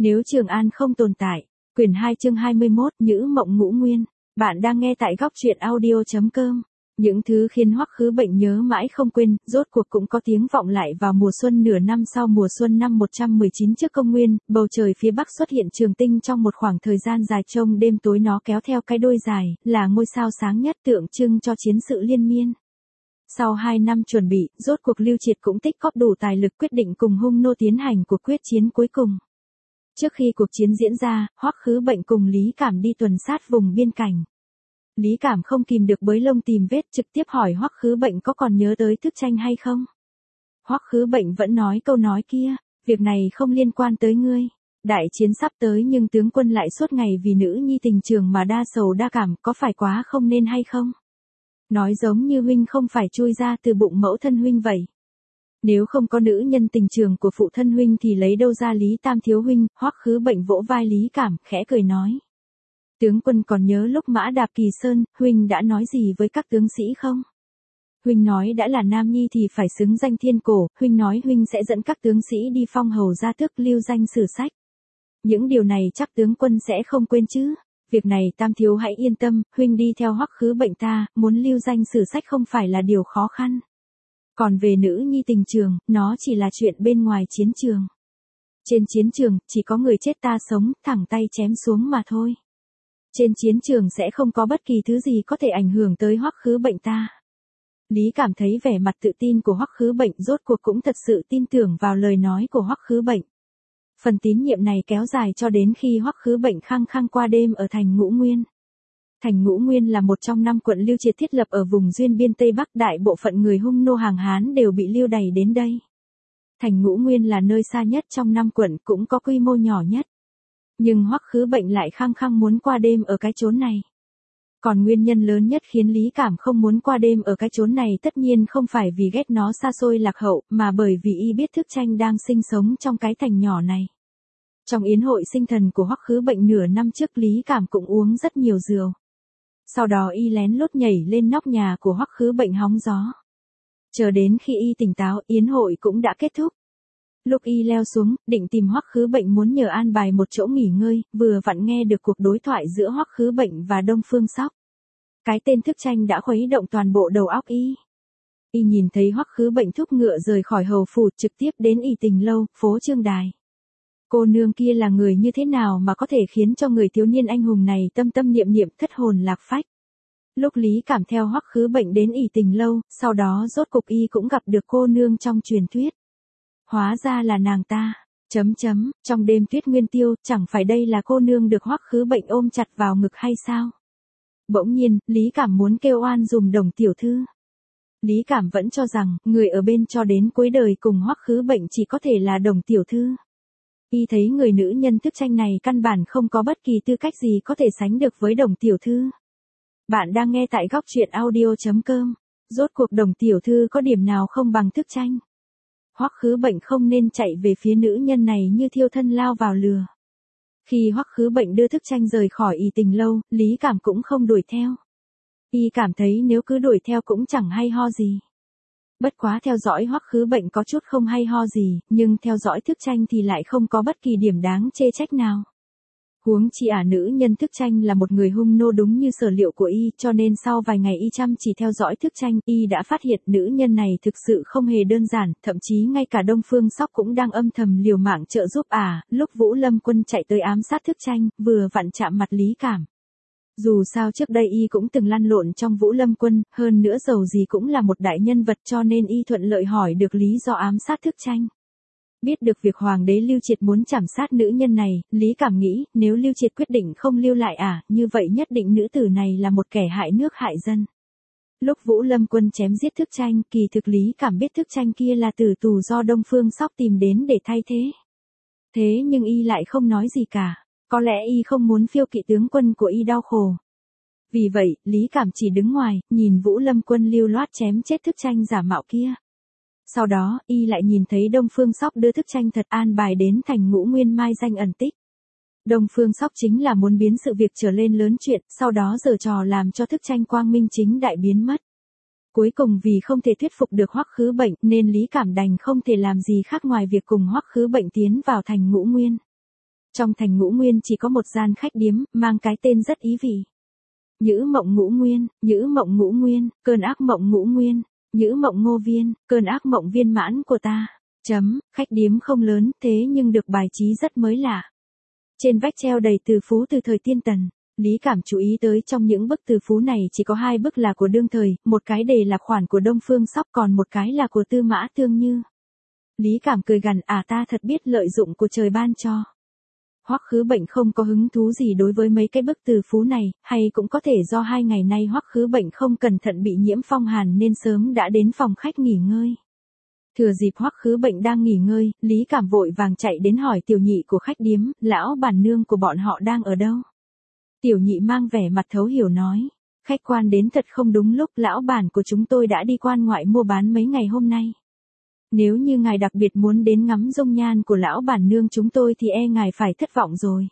Nếu Trường An không tồn tại. Quyển 2 chương 21, Nhữ Mộng Ngũ Nguyên. Bạn đang nghe tại góc truyện audio.com. Những thứ khiến Hoắc Khứ Bệnh nhớ mãi không quên, rốt cuộc cũng có tiếng vọng lại vào mùa xuân nửa năm sau mùa xuân năm 119 trước công nguyên, bầu trời phía bắc xuất hiện trường tinh trong một khoảng thời gian dài trông đêm tối nó kéo theo cái đuôi dài, là ngôi sao sáng nhất tượng trưng cho chiến sự liên miên. Sau 2 năm chuẩn bị, rốt cuộc Lưu Triệt cũng tích góp đủ tài lực quyết định cùng Hung Nô tiến hành cuộc quyết chiến cuối cùng. Trước khi cuộc chiến diễn ra, Hoắc Khứ Bệnh cùng Lý Cảm đi tuần sát vùng biên cảnh. Lý Cảm không kìm được bới lông tìm vết, trực tiếp hỏi Hoắc Khứ Bệnh có còn nhớ tới Thức Tranh hay không. Hoắc Khứ Bệnh vẫn nói câu nói kia, việc này không liên quan tới ngươi. Đại chiến sắp tới nhưng tướng quân lại suốt ngày vì nữ nhi tình trường mà đa sầu đa cảm, có phải quá không nên hay không? Nói giống như huynh không phải chui ra từ bụng mẫu thân huynh vậy. Nếu không có nữ nhân tình trường của phụ thân huynh thì lấy đâu ra Lý Tam thiếu huynh. Hoắc Khứ Bệnh vỗ vai Lý Cảm, khẽ cười nói. Tướng quân còn nhớ lúc Mã Đạp Kỳ Sơn, huynh đã nói gì với các tướng sĩ không? Huynh nói đã là nam nhi thì phải xứng danh thiên cổ, huynh nói huynh sẽ dẫn các tướng sĩ đi phong hầu gia tước lưu danh sử sách. Những điều này chắc tướng quân sẽ không quên chứ? Việc này Tam thiếu hãy yên tâm, huynh đi theo Hoắc Khứ Bệnh ta, muốn lưu danh sử sách không phải là điều khó khăn. Còn về nữ nhi tình trường, nó chỉ là chuyện bên ngoài chiến trường. Trên chiến trường, chỉ có người chết ta sống, thẳng tay chém xuống mà thôi. Trên chiến trường sẽ không có bất kỳ thứ gì có thể ảnh hưởng tới Hoắc Khứ Bệnh ta. Lý Cảm thấy vẻ mặt tự tin của Hoắc Khứ Bệnh rốt cuộc cũng thật sự tin tưởng vào lời nói của Hoắc Khứ Bệnh. Phần tín nhiệm này kéo dài cho đến khi Hoắc Khứ Bệnh khăng khăng qua đêm ở thành Ngũ Nguyên. Thành Ngũ Nguyên là một trong 5 quận Lưu Triệt thiết lập ở vùng duyên biên Tây Bắc, đại bộ phận người Hung Nô hàng Hán đều bị lưu đày đến đây. Thành Ngũ Nguyên là nơi xa nhất trong 5 quận, cũng có quy mô nhỏ nhất. Nhưng Hoắc Khứ Bệnh lại khăng khăng muốn qua đêm ở cái chốn này. Còn nguyên nhân lớn nhất khiến Lý Cảm không muốn qua đêm ở cái chốn này tất nhiên không phải vì ghét nó xa xôi lạc hậu, mà bởi vì y biết Thức Tranh đang sinh sống trong cái thành nhỏ này. Trong yến hội sinh thần của Hoắc Khứ Bệnh nửa năm trước, Lý Cảm cũng uống rất nhiều rượu. Sau đó y lén lút nhảy lên nóc nhà của Hoắc Khứ Bệnh hóng gió. Chờ đến khi y tỉnh táo, yến hội cũng đã kết thúc. Lúc y leo xuống, định tìm Hoắc Khứ Bệnh muốn nhờ an bài một chỗ nghỉ ngơi, vừa vặn nghe được cuộc đối thoại giữa Hoắc Khứ Bệnh và Đông Phương Sóc. Cái tên Thức Tranh đã khuấy động toàn bộ đầu óc y. Y nhìn thấy Hoắc Khứ Bệnh thúc ngựa rời khỏi hầu phủ trực tiếp đến Y Tình Lâu, phố Trương Đài. Cô nương kia là người như thế nào mà có thể khiến cho người thiếu niên anh hùng này tâm tâm niệm niệm thất hồn lạc phách. Lúc Lý Cảm theo Hoắc Khứ Bệnh đến Y Tình Lâu, sau đó rốt cục y cũng gặp được cô nương trong truyền thuyết. Hóa ra là nàng ta. Trong đêm tuyết nguyên tiêu, chẳng phải đây là cô nương được Hoắc Khứ Bệnh ôm chặt vào ngực hay sao? Bỗng nhiên, Lý Cảm muốn kêu oan dùm Đồng tiểu thư. Lý Cảm vẫn cho rằng, người ở bên cho đến cuối đời cùng Hoắc Khứ Bệnh chỉ có thể là Đồng tiểu thư. Y thấy người nữ nhân Thức Tranh này căn bản không có bất kỳ tư cách gì có thể sánh được với Đồng tiểu thư. Bạn đang nghe tại góc truyện audio.com. Rốt cuộc Đồng tiểu thư có điểm nào không bằng Thức Tranh? Hoắc Khứ Bệnh không nên chạy về phía nữ nhân này như thiêu thân lao vào lửa. Khi Hoắc Khứ Bệnh đưa Thức Tranh rời khỏi Y Tình Lâu, Lý Cảm cũng không đuổi theo. Y cảm thấy nếu cứ đuổi theo cũng chẳng hay ho gì. Bất quá theo dõi Hoắc Khứ Bệnh có chút không hay ho gì, nhưng theo dõi Thức Tranh thì lại không có bất kỳ điểm đáng chê trách nào. Huống chi nữ nhân Thức Tranh là một người Hung Nô đúng như sở liệu của y, cho nên sau vài ngày y chăm chỉ theo dõi Thức Tranh, y đã phát hiện nữ nhân này thực sự không hề đơn giản, thậm chí ngay cả Đông Phương Sóc cũng đang âm thầm liều mạng trợ giúp lúc Vũ Lâm Quân chạy tới ám sát Thức Tranh, vừa vặn chạm mặt Lý Cảm. Dù sao trước đây y cũng từng lăn lộn trong Vũ Lâm Quân, hơn nữa dầu gì cũng là một đại nhân vật, cho nên y thuận lợi hỏi được lý do ám sát Thức Tranh. Biết được việc Hoàng đế Lưu Triệt muốn trảm sát nữ nhân này, Lý Cảm nghĩ, nếu Lưu Triệt quyết định không lưu lại như vậy nhất định nữ tử này là một kẻ hại nước hại dân. Lúc Vũ Lâm Quân chém giết Thức Tranh, kỳ thực Lý Cảm biết Thức Tranh kia là tử tù do Đông Phương Sóc tìm đến để thay thế. Thế nhưng y lại không nói gì cả, có lẽ y không muốn phiêu kỵ tướng quân của y đau khổ. Vì vậy, Lý Cảm chỉ đứng ngoài, nhìn Vũ Lâm Quân lưu loát chém chết Thức Tranh giả mạo kia. Sau đó, y lại nhìn thấy Đông Phương Sóc đưa Thức Tranh thật an bài đến thành Ngũ Nguyên mai danh ẩn tích. Đông Phương Sóc chính là muốn biến sự việc trở lên lớn chuyện, sau đó giở trò làm cho Thức Tranh quang minh chính đại biến mất. Cuối cùng vì không thể thuyết phục được Hoắc Khứ Bệnh nên Lý Cảm đành không thể làm gì khác ngoài việc cùng Hoắc Khứ Bệnh tiến vào thành Ngũ Nguyên. Trong thành Ngũ Nguyên chỉ có một gian khách điếm, mang cái tên rất ý vị. Nhữ Mộng Ngũ Nguyên, Nhữ Mộng Ngũ Nguyên, cơn ác mộng Ngũ Nguyên, Nhữ Mộng Ngô Viên, cơn ác mộng viên mãn của ta. Khách điếm không lớn, thế nhưng được bài trí rất mới lạ. Trên vách treo đầy từ phú từ thời Tiên Tần. Lý Cảm chú ý tới trong những bức từ phú này chỉ có 2 bức là của đương thời, một cái đề là khoản của Đông Phương Sóc còn một cái là của Tư Mã Tương Như. Lý Cảm cười gằn, ta thật biết lợi dụng của trời ban cho. Hoắc Khứ Bệnh không có hứng thú gì đối với mấy cái bức từ phú này, hay cũng có thể do 2 ngày nay Hoắc Khứ Bệnh không cẩn thận bị nhiễm phong hàn nên sớm đã đến phòng khách nghỉ ngơi. Thừa dịp Hoắc Khứ Bệnh đang nghỉ ngơi, Lý Cảm vội vàng chạy đến hỏi tiểu nhị của khách điếm, lão bản nương của bọn họ đang ở đâu? Tiểu nhị mang vẻ mặt thấu hiểu nói, khách quan đến thật không đúng lúc, lão bản của chúng tôi đã đi quan ngoại mua bán mấy ngày hôm nay. Nếu như ngài đặc biệt muốn đến ngắm dung nhan của lão bản nương chúng tôi thì ngài phải thất vọng rồi.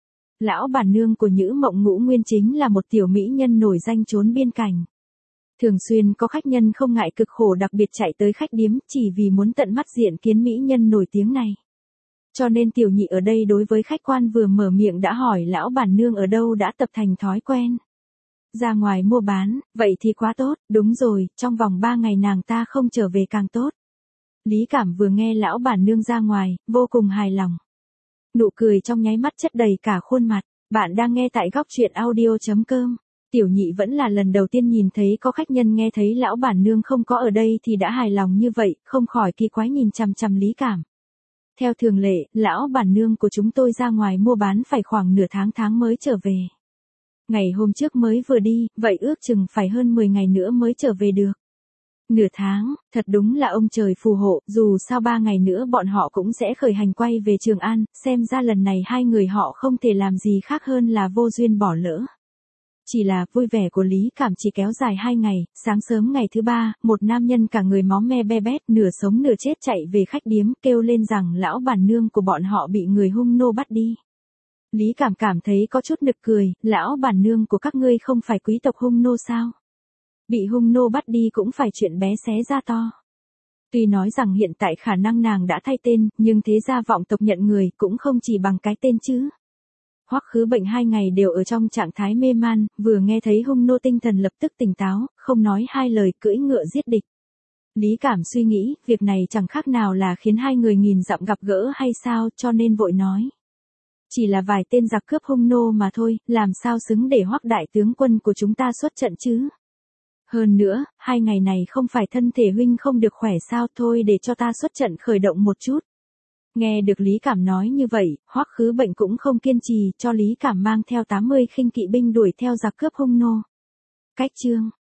Lão bản nương của Nhữ Mộng Ngũ Nguyên chính là một tiểu mỹ nhân nổi danh trốn biên cảnh. Thường xuyên có khách nhân không ngại cực khổ đặc biệt chạy tới khách điếm chỉ vì muốn tận mắt diện kiến mỹ nhân nổi tiếng này. Cho nên tiểu nhị ở đây đối với khách quan vừa mở miệng đã hỏi lão bản nương ở đâu đã tập thành thói quen. Ra ngoài mua bán, vậy thì quá tốt, đúng rồi, trong vòng 3 ngày nàng ta không trở về càng tốt. Lý Cảm vừa nghe lão bản nương ra ngoài, vô cùng hài lòng. Nụ cười trong nháy mắt chất đầy cả khuôn mặt. Bạn đang nghe tại góc truyện audio.com. Tiểu nhị vẫn là lần đầu tiên nhìn thấy có khách nhân nghe thấy lão bản nương không có ở đây thì đã hài lòng như vậy, không khỏi kỳ quái nhìn chằm chằm Lý Cảm. Theo thường lệ, lão bản nương của chúng tôi ra ngoài mua bán phải khoảng nửa tháng mới trở về. Ngày hôm trước mới vừa đi, vậy ước chừng phải hơn 10 ngày nữa mới trở về được. Nửa tháng, thật đúng là ông trời phù hộ, dù sao 3 ngày nữa bọn họ cũng sẽ khởi hành quay về Trường An, xem ra lần này 2 người họ không thể làm gì khác hơn là vô duyên bỏ lỡ. Chỉ là vui vẻ của Lý Cảm chỉ kéo dài 2 ngày, sáng sớm ngày thứ 3, một nam nhân cả người máu me be bét nửa sống nửa chết chạy về khách điếm kêu lên rằng lão bản nương của bọn họ bị người hung nô bắt đi. Lý Cảm cảm thấy có chút nực cười, lão bản nương của các ngươi không phải quý tộc hung nô sao? Bị hung nô bắt đi cũng phải chuyện bé xé ra to. Tuy nói rằng hiện tại khả năng nàng đã thay tên, nhưng thế gia vọng tộc nhận người cũng không chỉ bằng cái tên chứ. Hoắc Khứ Bệnh 2 ngày đều ở trong trạng thái mê man, vừa nghe thấy hung nô tinh thần lập tức tỉnh táo, không nói 2 lời cưỡi ngựa giết địch. Lý Cảm suy nghĩ, việc này chẳng khác nào là khiến 2 người nghìn dặm gặp gỡ hay sao, cho nên vội nói. Chỉ là vài tên giặc cướp hung nô mà thôi, làm sao xứng để Hoắc đại tướng quân của chúng ta xuất trận chứ? Hơn nữa, 2 ngày này không phải thân thể huynh không được khỏe sao, thôi để cho ta xuất trận khởi động một chút. Nghe được Lý Cảm nói như vậy, Hoắc Khứ Bệnh cũng không kiên trì, cho Lý Cảm mang theo 80 khinh kỵ binh đuổi theo giặc cướp hung nô. Cách chương